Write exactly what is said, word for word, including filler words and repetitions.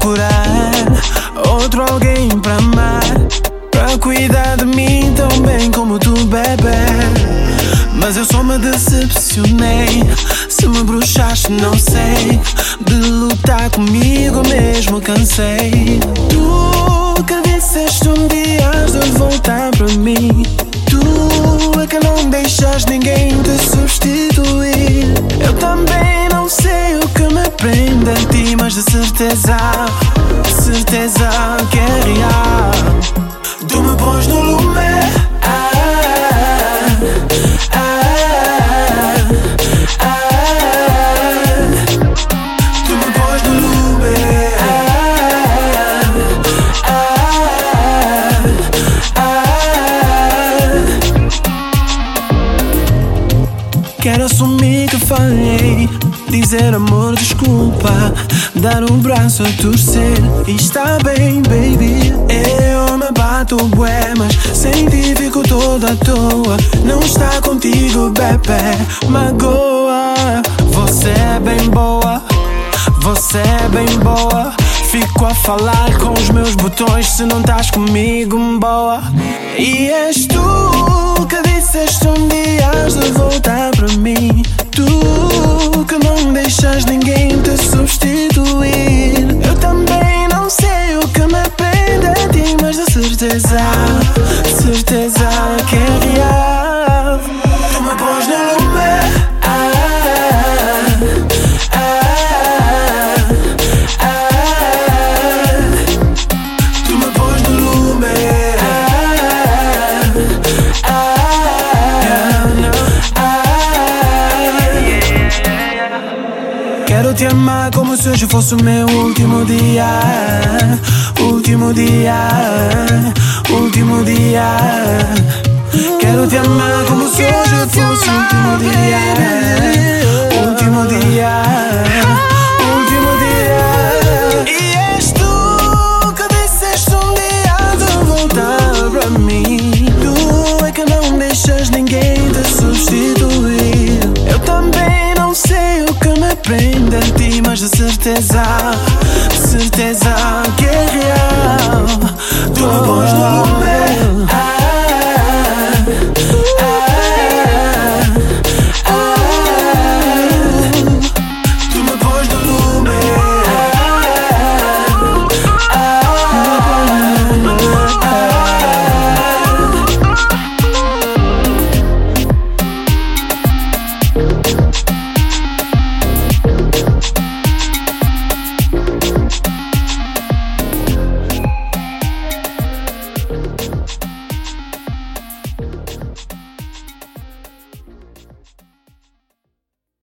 procurar outro alguém pra amar, pra cuidar de mim tão bem como tu, bebê. Mas eu só me decepcionei. Se me bruxaste não sei, de lutar comigo mesmo cansei. Tu que disseste um dia has de voltar pra mim, tu é que não deixas ninguém te substituir. Eu também não sei o que me prende a ti, mas de certeza, certeza que é real. Tu me pões no lume, ah, ah, ah, ah. Tu me pões no lume, ah, ah, ah. Quero assumir que falhei, dizer amor desculpa, dar um braço a torcer. E está bem, baby, eu me bato bué, mas sem ti fico toda à toa. Não está contigo, bebê, magoa. Você é bem boa, você é bem boa. Fico a falar com os meus botões se não estás comigo, boa. E és tu que disseste um dia has de voltar para mim, tu que não deixas ninguém te substituir. Eu também não sei o que me prende a ti, mas de certeza, certeza que é real. Tu me pões no lume, ah, ah, ah, ah. Tu me pões no lume, ah, ah, ah. Quero te amar como se hoje fosse o meu último dia, último dia, último dia. Quero te amar como se hoje fosse o último dia, último dia.